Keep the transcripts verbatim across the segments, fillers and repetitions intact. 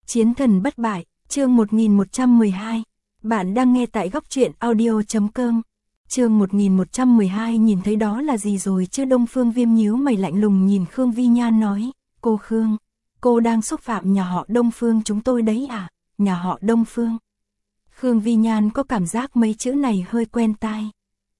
Chiến thần bất bại, chương một nghìn một trăm mười hai. Bạn đang nghe tại góc truyện audio chấm com. Chương một nghìn một trăm mười hai nhìn thấy đó là gì rồi chứ? Đông Phương Viêm nhíu mày lạnh lùng nhìn Khương Vi Nhan nói, cô Khương, cô đang xúc phạm nhà họ Đông Phương chúng tôi đấy à? Nhà họ Đông Phương. Khương Vi Nhan có cảm giác mấy chữ này hơi quen tai.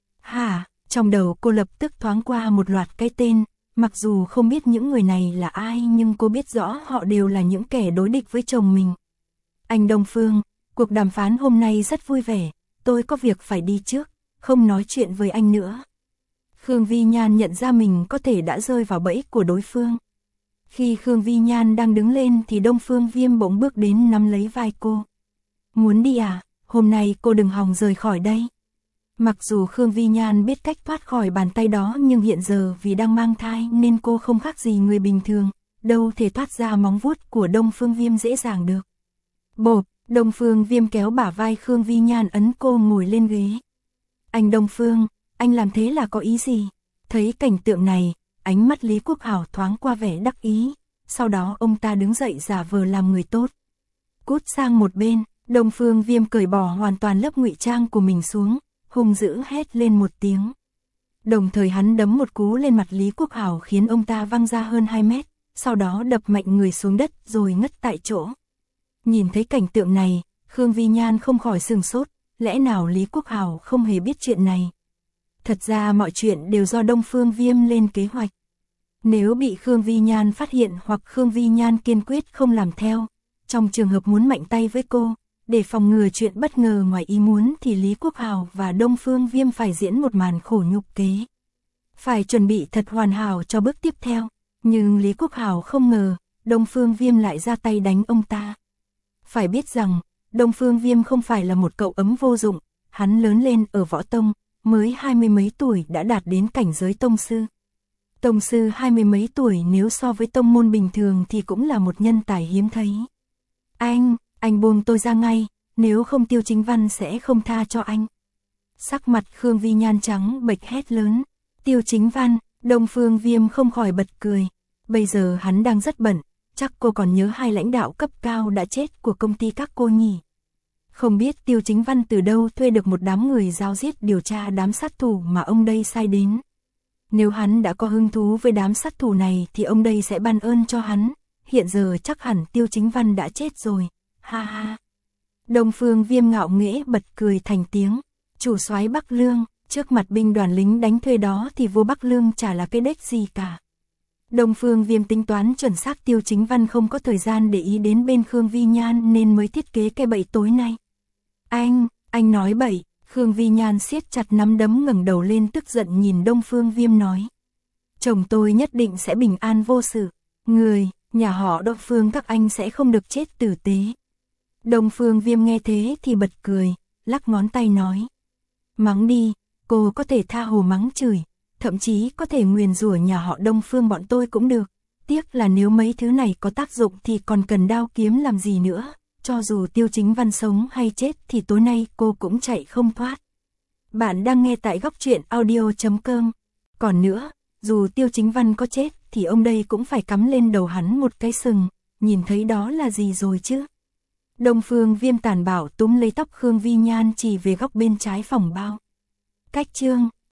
Hả? Trong đầu cô lập tức thoáng qua một loạt cái tên, mặc dù không biết những người này là ai nhưng cô biết rõ họ đều là những kẻ đối địch với chồng mình. Anh Đông Phương, cuộc đàm phán hôm nay rất vui vẻ, tôi có việc phải đi trước, không nói chuyện với anh nữa. Khương Vi Nhan nhận ra mình có thể đã rơi vào bẫy của đối phương. Khi Khương Vi Nhan đang đứng lên thì Đông Phương Viêm bỗng bước đến nắm lấy vai cô. Muốn đi à? Hôm nay cô đừng hòng rời khỏi đây. Mặc dù Khương Vi Nhan biết cách thoát khỏi bàn tay đó nhưng hiện giờ vì đang mang thai nên cô không khác gì người bình thường, đâu thể thoát ra móng vuốt của Đông Phương Viêm dễ dàng được. Bộp, Đông Phương Viêm kéo bả vai Khương Vi Nhan ấn cô ngồi lên ghế. Anh Đông Phương, anh làm thế là có ý gì? Thấy cảnh tượng này, ánh mắt Lý Quốc Hảo thoáng qua vẻ đắc ý, sau đó ông ta đứng dậy giả vờ làm người tốt. Cút sang một bên, Đông Phương Viêm cởi bỏ hoàn toàn lớp ngụy trang của mình xuống, hung dữ hét lên một tiếng. Đồng thời hắn đấm một cú lên mặt Lý Quốc Hảo khiến ông ta văng ra hơn hai mét, sau đó đập mạnh người xuống đất rồi ngất tại chỗ. Nhìn thấy cảnh tượng này, Khương Vi Nhan không khỏi sửng sốt, lẽ nào Lý Quốc Hảo không hề biết chuyện này? Thật ra mọi chuyện đều do Đông Phương Viêm lên kế hoạch. Nếu bị Khương Vi Nhan phát hiện hoặc Khương Vi Nhan kiên quyết không làm theo, trong trường hợp muốn mạnh tay với cô, để phòng ngừa chuyện bất ngờ ngoài ý muốn thì Lý Quốc Hảo và Đông Phương Viêm phải diễn một màn khổ nhục kế. Phải chuẩn bị thật hoàn hảo cho bước tiếp theo, nhưng Lý Quốc Hảo không ngờ, Đông Phương Viêm lại ra tay đánh ông ta. Phải biết rằng, Đông Phương Viêm không phải là một cậu ấm vô dụng, hắn lớn lên ở võ tông, mới hai mươi mấy tuổi đã đạt đến cảnh giới tông sư. Tông sư hai mươi mấy tuổi nếu so với tông môn bình thường thì cũng là một nhân tài hiếm thấy. Anh, anh buông tôi ra ngay, nếu không Tiêu Chính Văn sẽ không tha cho anh. Sắc mặt Khương Vi Nhan trắng bệch hét lớn. Tiêu Chính Văn, Đông Phương Viêm không khỏi bật cười. Bây giờ hắn đang rất bận, chắc cô còn nhớ hai lãnh đạo cấp cao đã chết của công ty các cô nhỉ. Không biết Tiêu Chính Văn từ đâu thuê được một đám người giao giết điều tra đám sát thủ mà ông đây sai đến. Nếu hắn đã có hứng thú với đám sát thủ này thì ông đây sẽ ban ơn cho hắn. Hiện giờ chắc hẳn Tiêu Chính Văn đã chết rồi. Ha ha. Đông Phương Viêm ngạo nghễ bật cười thành tiếng. Chủ soái Bắc Lương, trước mặt binh đoàn lính đánh thuê đó thì vua Bắc Lương chả là cái đếch gì cả. Đông Phương Viêm tính toán chuẩn xác Tiêu Chính Văn không có thời gian để ý đến bên Khương Vi Nhan nên mới thiết kế cái bẫy tối nay. Anh, anh nói bậy. Khương Vi Nhan siết chặt nắm đấm ngẩng đầu lên tức giận nhìn Đông Phương Viêm nói. Chồng tôi nhất định sẽ bình an vô sự. Người, nhà họ Đông Phương các anh sẽ không được chết tử tế. Đông Phương Viêm nghe thế thì bật cười, lắc ngón tay nói. Mắng đi, cô có thể tha hồ mắng chửi, thậm chí có thể nguyền rủa nhà họ Đông Phương bọn tôi cũng được. Tiếc là nếu mấy thứ này có tác dụng thì còn cần đao kiếm làm gì nữa. Cho dù Tiêu Chính Văn sống hay chết thì tối nay cô cũng chạy không thoát. Bạn đang nghe tại góc truyện audio chấm com. Còn nữa, dù Tiêu Chính Văn có chết thì ông đây cũng phải cắm lên đầu hắn một cái sừng. Nhìn thấy đó là gì rồi chứ? Đông Phương Viêm tàn bạo túm lấy tóc Khương Vi Nhan chỉ về góc bên trái phòng bao. Cách chương